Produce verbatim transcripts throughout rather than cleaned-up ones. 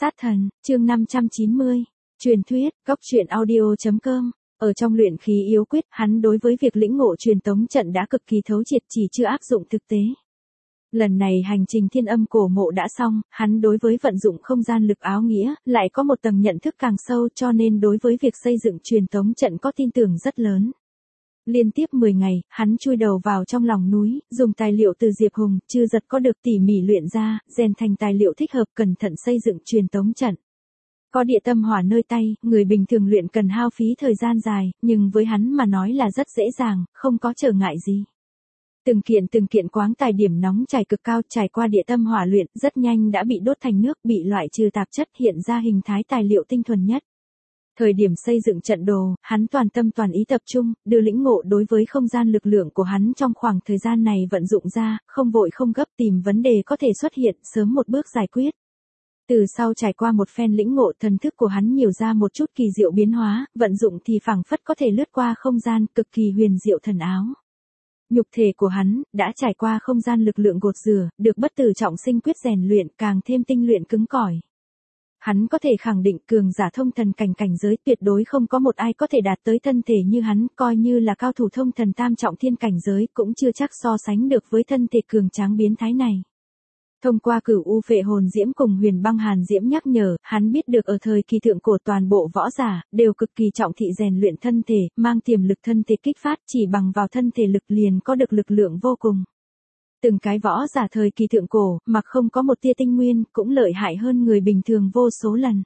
Sát thần, chương năm trăm chín mươi. Truyền thuyết, góc truyện audio chấm com. Ở trong luyện khí yếu quyết, hắn đối với việc lĩnh ngộ truyền tống trận đã cực kỳ thấu triệt, chỉ chưa áp dụng thực tế. Lần này hành trình thiên âm cổ mộ đã xong, hắn đối với vận dụng không gian lực áo nghĩa, lại có một tầng nhận thức càng sâu, cho nên đối với việc xây dựng truyền tống trận có tin tưởng rất lớn. Liên tiếp mười ngày, hắn chui đầu vào trong lòng núi, dùng tài liệu từ Diệp Hùng, Chư Giật có được tỉ mỉ luyện ra, rèn thành tài liệu thích hợp, cẩn thận xây dựng truyền tống trận. Có địa tâm hỏa nơi tay, người bình thường luyện cần hao phí thời gian dài, nhưng với hắn mà nói là rất dễ dàng, không có trở ngại gì. Từng kiện từng kiện quáng tài điểm nóng chảy cực cao, trải qua địa tâm hỏa luyện, rất nhanh đã bị đốt thành nước, bị loại trừ tạp chất, hiện ra hình thái tài liệu tinh thuần nhất. Thời điểm xây dựng trận đồ, hắn toàn tâm toàn ý tập trung, đưa lĩnh ngộ đối với không gian lực lượng của hắn trong khoảng thời gian này vận dụng ra, không vội không gấp, tìm vấn đề có thể xuất hiện, sớm một bước giải quyết. Từ sau trải qua một phen lĩnh ngộ, thần thức của hắn nhiều ra một chút kỳ diệu biến hóa, vận dụng thì phảng phất có thể lướt qua không gian, cực kỳ huyền diệu thần áo. Nhục thể của hắn đã trải qua không gian lực lượng gột rửa, được bất tử trọng sinh quyết rèn luyện, càng thêm tinh luyện cứng cỏi. Hắn có thể khẳng định cường giả thông thần cảnh cảnh giới tuyệt đối không có một ai có thể đạt tới thân thể như hắn, coi như là cao thủ thông thần tam trọng thiên cảnh giới cũng chưa chắc so sánh được với thân thể cường tráng biến thái này. Thông qua Cửu U Phệ Hồn Diễm cùng Huyền Băng Hàn Diễm nhắc nhở, hắn biết được ở thời kỳ thượng cổ toàn bộ võ giả đều cực kỳ trọng thị rèn luyện thân thể, mang tiềm lực thân thể kích phát, chỉ bằng vào thân thể lực liền có được lực lượng vô cùng. Từng cái võ giả thời kỳ thượng cổ, mặc không có một tia tinh nguyên, cũng lợi hại hơn người bình thường vô số lần.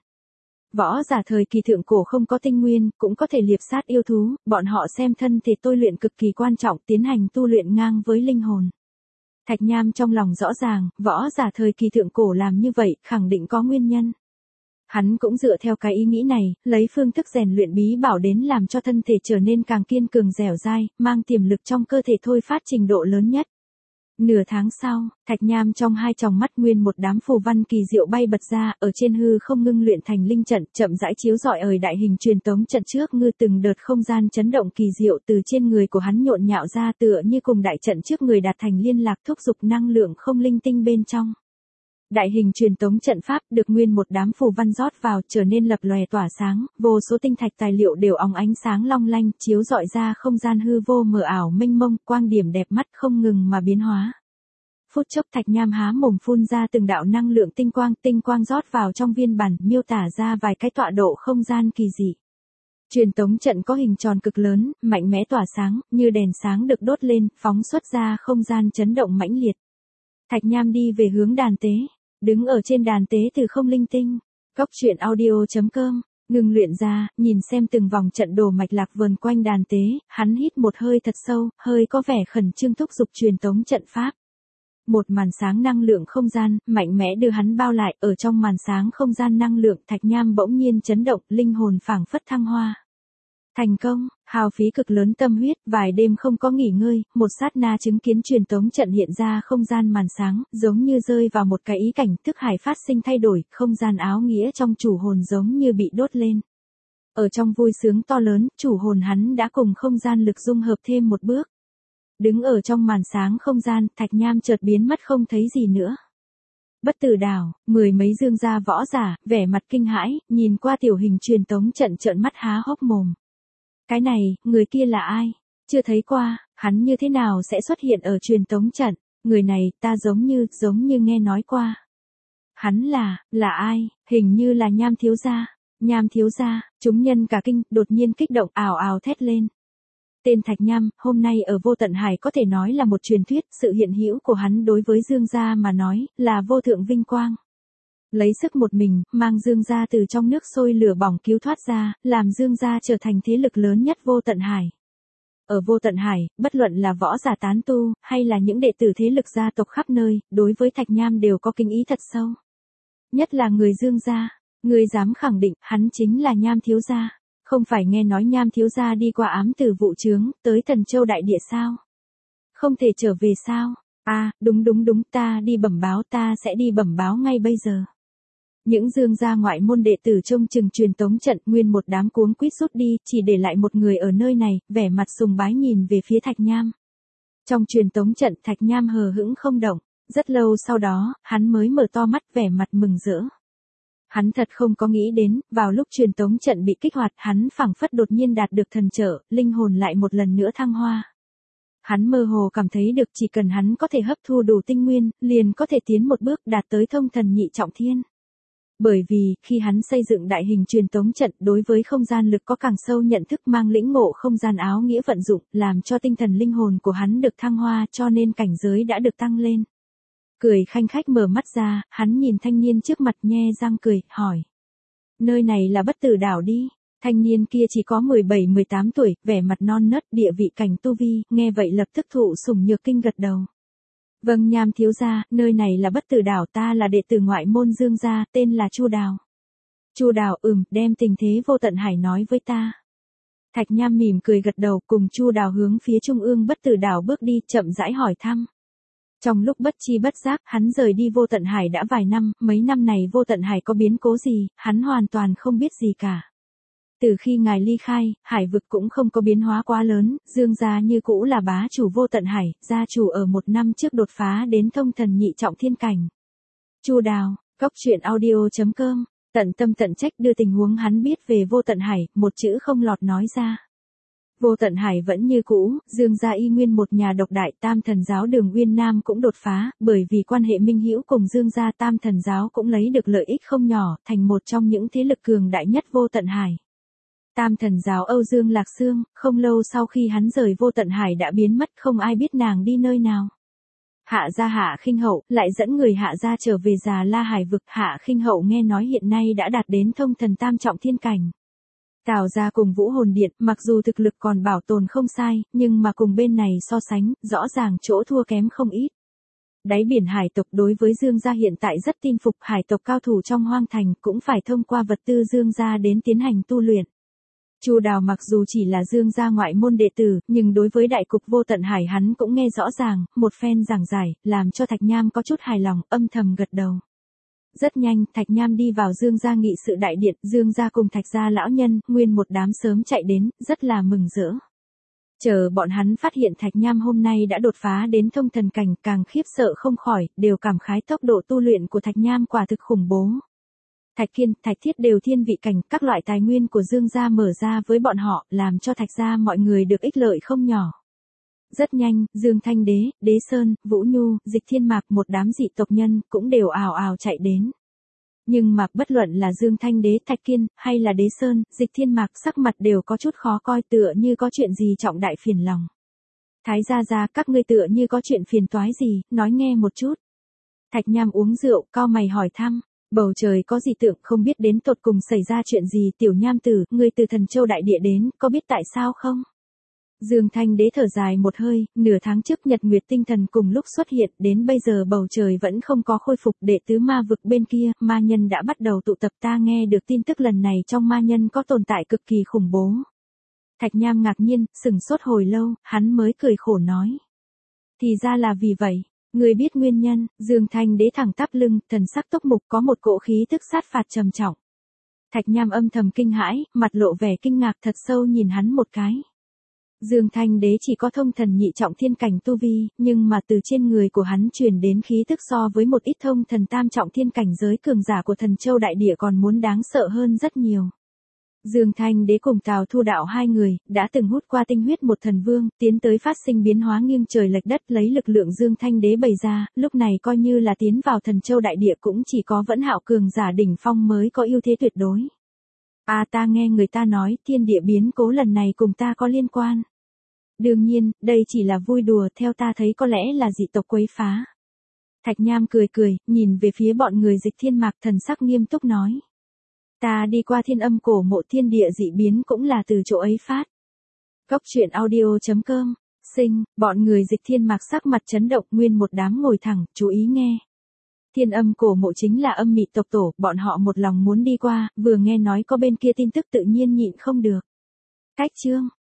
Võ giả thời kỳ thượng cổ không có tinh nguyên, cũng có thể liệp sát yêu thú, bọn họ xem thân thể tôi luyện cực kỳ quan trọng, tiến hành tu luyện ngang với linh hồn. Thạch Nham trong lòng rõ ràng, võ giả thời kỳ thượng cổ làm như vậy, khẳng định có nguyên nhân. Hắn cũng dựa theo cái ý nghĩ này, lấy phương thức rèn luyện bí bảo đến làm cho thân thể trở nên càng kiên cường dẻo dai, mang tiềm lực trong cơ thể thôi phát trình độ lớn nhất. Nửa tháng sau, Thạch Nham trong hai tròng mắt nguyên một đám phù văn kỳ diệu bay bật ra, ở trên hư không ngưng luyện thành linh trận, chậm rãi chiếu rọi ở đại hình truyền tống trận trước ngư, từng đợt không gian chấn động kỳ diệu từ trên người của hắn nhộn nhạo ra, tựa như cùng đại trận trước người đạt thành liên lạc, thúc giục năng lượng không linh tinh bên trong. Đại hình truyền tống trận pháp được nguyên một đám phù văn rót vào, trở nên lập lòe tỏa sáng, vô số tinh thạch tài liệu đều óng ánh sáng long lanh, chiếu rọi ra không gian hư vô mờ ảo mênh mông, quang điểm đẹp mắt không ngừng mà biến hóa. Phút chốc Thạch Nham há mồm phun ra từng đạo năng lượng tinh quang, tinh quang rót vào trong viên bản, miêu tả ra vài cái tọa độ không gian kỳ dị. Truyền tống trận có hình tròn cực lớn, mạnh mẽ tỏa sáng, như đèn sáng được đốt lên, phóng xuất ra không gian chấn động mãnh liệt. Thạch Nham đi về hướng đàn tế, đứng ở trên đàn tế từ không linh tinh. Góc truyện audio chấm com, ngừng luyện ra, nhìn xem từng vòng trận đồ mạch lạc vờn quanh đàn tế, hắn hít một hơi thật sâu, hơi có vẻ khẩn trương thúc giục truyền tống trận pháp. Một màn sáng năng lượng không gian, mạnh mẽ đưa hắn bao lại, ở trong màn sáng không gian năng lượng, Thạch Nham bỗng nhiên chấn động, linh hồn phảng phất thăng hoa. Thành công, hao phí cực lớn tâm huyết, vài đêm không có nghỉ ngơi, một sát na chứng kiến truyền tống trận hiện ra không gian màn sáng, giống như rơi vào một cái ý cảnh, thức hải phát sinh thay đổi, không gian áo nghĩa trong chủ hồn giống như bị đốt lên. Ở trong vui sướng to lớn, chủ hồn hắn đã cùng không gian lực dung hợp thêm một bước. Đứng ở trong màn sáng không gian, Thạch Nham chợt biến mất không thấy gì nữa. Bất Tử Đảo, mười mấy dương gia võ giả, vẻ mặt kinh hãi, nhìn qua tiểu hình truyền tống trận trợn mắt há hốc mồm. Cái này, người kia là ai? Chưa thấy qua, hắn như thế nào sẽ xuất hiện ở truyền tống trận? Người này, ta giống như, giống như nghe nói qua. Hắn là, là ai? Hình như là Nham thiếu gia. Nham thiếu gia, chúng nhân cả kinh, đột nhiên kích động, ào ào thét lên. Tên Thạch Nham, hôm nay ở Vô Tận Hải có thể nói là một truyền thuyết, sự hiện hữu của hắn đối với Dương gia mà nói, là vô thượng vinh quang. Lấy sức một mình, mang Dương gia từ trong nước sôi lửa bỏng cứu thoát ra, làm Dương gia trở thành thế lực lớn nhất Vô Tận Hải. Ở Vô Tận Hải, bất luận là võ giả tán tu, hay là những đệ tử thế lực gia tộc khắp nơi, đối với Thạch Nham đều có kính ý thật sâu. Nhất là người Dương gia, người dám khẳng định, hắn chính là Nham thiếu gia. Không phải nghe nói Nham thiếu gia đi qua ám tử vụ chướng, tới Thần Châu đại địa sao? Không thể trở về sao? À, đúng đúng đúng, ta đi bẩm báo, ta sẽ đi bẩm báo ngay bây giờ. Những Dương gia ngoại môn đệ tử trông chừng truyền tống trận, nguyên một đám cuống quýt rút đi, chỉ để lại một người ở nơi này, vẻ mặt sùng bái nhìn về phía Thạch Nham. Trong truyền tống trận, Thạch Nham hờ hững không động, rất lâu sau đó, hắn mới mở to mắt, vẻ mặt mừng rỡ. Hắn thật không có nghĩ đến, vào lúc truyền tống trận bị kích hoạt, hắn phảng phất đột nhiên đạt được thần trợ, linh hồn lại một lần nữa thăng hoa. Hắn mơ hồ cảm thấy được chỉ cần hắn có thể hấp thu đủ tinh nguyên, liền có thể tiến một bước đạt tới thông thần nhị trọng thiên. Bởi vì, khi hắn xây dựng đại hình truyền tống trận đối với không gian lực có càng sâu nhận thức mang lĩnh ngộ không gian áo nghĩa vận dụng, làm cho tinh thần linh hồn của hắn được thăng hoa cho nên cảnh giới đã được tăng lên. Cười khanh khách mở mắt ra, hắn nhìn thanh niên trước mặt nhe răng cười, hỏi. Nơi này là Bất Tử Đảo đi. Thanh niên kia chỉ có mười bảy mười tám tuổi, vẻ mặt non nớt, địa vị cảnh tu vi, nghe vậy lập tức thụ sủng nhược kinh gật đầu. Vâng Nham thiếu gia, nơi này là Bất Tử Đảo, ta là đệ tử ngoại môn Dương gia, tên là Chu Đào. Chu Đào, ừm, đem tình thế vô tận hải nói với ta. Thạch Nham mỉm cười gật đầu, cùng Chu Đào hướng phía trung ương Bất Tử Đảo bước đi, chậm rãi hỏi thăm. Trong lúc bất chi bất giác, hắn rời đi vô tận hải đã vài năm, mấy năm này vô tận hải có biến cố gì, hắn hoàn toàn không biết gì cả. Từ khi ngài ly khai, hải vực cũng không có biến hóa quá lớn, Dương gia như cũ là bá chủ vô tận hải, gia chủ ở một năm trước đột phá đến thông thần nhị trọng thiên cảnh. Chu Đào, Cốc Truyện Audio chấm com, tận tâm tận trách đưa tình huống hắn biết về vô tận hải, một chữ không lọt nói ra. Vô tận hải vẫn như cũ, Dương gia y nguyên một nhà độc đại, Tam Thần giáo Đường Uyên Nam cũng đột phá, bởi vì quan hệ minh hữu cùng Dương gia, Tam Thần giáo cũng lấy được lợi ích không nhỏ, thành một trong những thế lực cường đại nhất vô tận hải. Tam Thần giáo Âu Dương Lạc Sương, không lâu sau khi hắn rời vô tận hải đã biến mất, không ai biết nàng đi nơi nào. Hạ gia Hạ Khinh Hậu lại dẫn người Hạ gia trở về Già La Hải vực, Hạ Khinh Hậu nghe nói hiện nay đã đạt đến thông thần tam trọng thiên cảnh. Tào gia cùng Vũ Hồn Điện, mặc dù thực lực còn bảo tồn không sai, nhưng mà cùng bên này so sánh, rõ ràng chỗ thua kém không ít. Đáy biển hải tộc đối với Dương gia hiện tại rất tin phục, hải tộc cao thủ trong hoang thành cũng phải thông qua vật tư Dương gia đến tiến hành tu luyện. Chu Đào mặc dù chỉ là Dương gia ngoại môn đệ tử, nhưng đối với đại cục vô tận hải hắn cũng nghe rõ ràng, một phen giảng giải, làm cho Thạch Nham có chút hài lòng, âm thầm gật đầu. Rất nhanh, Thạch Nham đi vào Dương gia nghị sự đại điện, Dương gia cùng Thạch gia lão nhân, nguyên một đám sớm chạy đến, rất là mừng rỡ. Chờ bọn hắn phát hiện Thạch Nham hôm nay đã đột phá đến thông thần cảnh, càng khiếp sợ không khỏi, đều cảm khái tốc độ tu luyện của Thạch Nham quả thực khủng bố. Thạch Kiên, Thạch Thiết đều thiên vị cảnh, các loại tài nguyên của Dương gia mở ra với bọn họ, làm cho Thạch gia mọi người được ích lợi không nhỏ. Rất nhanh, Dương Thanh Đế, Đế Sơn, Vũ Nhu, Dịch Thiên Mạc, một đám dị tộc nhân, cũng đều ào ào chạy đến. Nhưng mà, bất luận là Dương Thanh Đế, Thạch Kiên, hay là Đế Sơn, Dịch Thiên Mạc, sắc mặt đều có chút khó coi, tựa như có chuyện gì trọng đại phiền lòng. Thái gia gia, các ngươi tựa như có chuyện phiền toái gì, nói nghe một chút. Thạch Nham uống rượu, cau mày hỏi thăm. Bầu trời có dị tượng, không biết đến tột cùng xảy ra chuyện gì, Tiểu Nham tử, ngươi từ Thần Châu đại địa đến, có biết tại sao không? Dương Thanh Đế thở dài một hơi, nửa tháng trước Nhật Nguyệt tinh thần cùng lúc xuất hiện, đến bây giờ bầu trời vẫn không có khôi phục, đệ tứ ma vực bên kia, ma nhân đã bắt đầu tụ tập, ta nghe được tin tức lần này trong ma nhân có tồn tại cực kỳ khủng bố. Thạch Nham ngạc nhiên, sừng sốt hồi lâu, hắn mới cười khổ nói. Thì ra là vì vậy. Người biết nguyên nhân, Dương Thanh Đế thẳng tắp lưng, thần sắc tốc mục, có một cỗ khí tức sát phạt trầm trọng. Thạch Nham âm thầm kinh hãi, mặt lộ vẻ kinh ngạc thật sâu nhìn hắn một cái. Dương Thanh Đế chỉ có thông thần nhị trọng thiên cảnh tu vi, nhưng mà từ trên người của hắn truyền đến khí tức so với một ít thông thần tam trọng thiên cảnh giới cường giả của Thần Châu đại địa còn muốn đáng sợ hơn rất nhiều. Dương Thanh Đế cùng Tào Thu Đạo hai người, đã từng hút qua tinh huyết một thần vương, tiến tới phát sinh biến hóa nghiêng trời lệch đất, lấy lực lượng Dương Thanh Đế bày ra, lúc này coi như là tiến vào Thần Châu đại địa cũng chỉ có Vẫn Hạo cường giả đỉnh phong mới có ưu thế tuyệt đối. À, ta nghe người ta nói, thiên địa biến cố lần này cùng ta có liên quan. Đương nhiên, đây chỉ là vui đùa, theo ta thấy có lẽ là dị tộc quấy phá. Thạch Nham cười cười, nhìn về phía bọn người Dịch Thiên Mạc, thần sắc nghiêm túc nói. Ta đi qua Thiên Âm cổ mộ, thiên địa dị biến cũng là từ chỗ ấy phát. Cốc Truyện Audio chấm com, sinh, bọn người Dịch Thiên Mạc sắc mặt chấn động, nguyên một đám ngồi thẳng, chú ý nghe. Thiên Âm cổ mộ chính là âm mị tộc tổ, bọn họ một lòng muốn đi qua, vừa nghe nói có bên kia tin tức tự nhiên nhịn không được. Cách chương,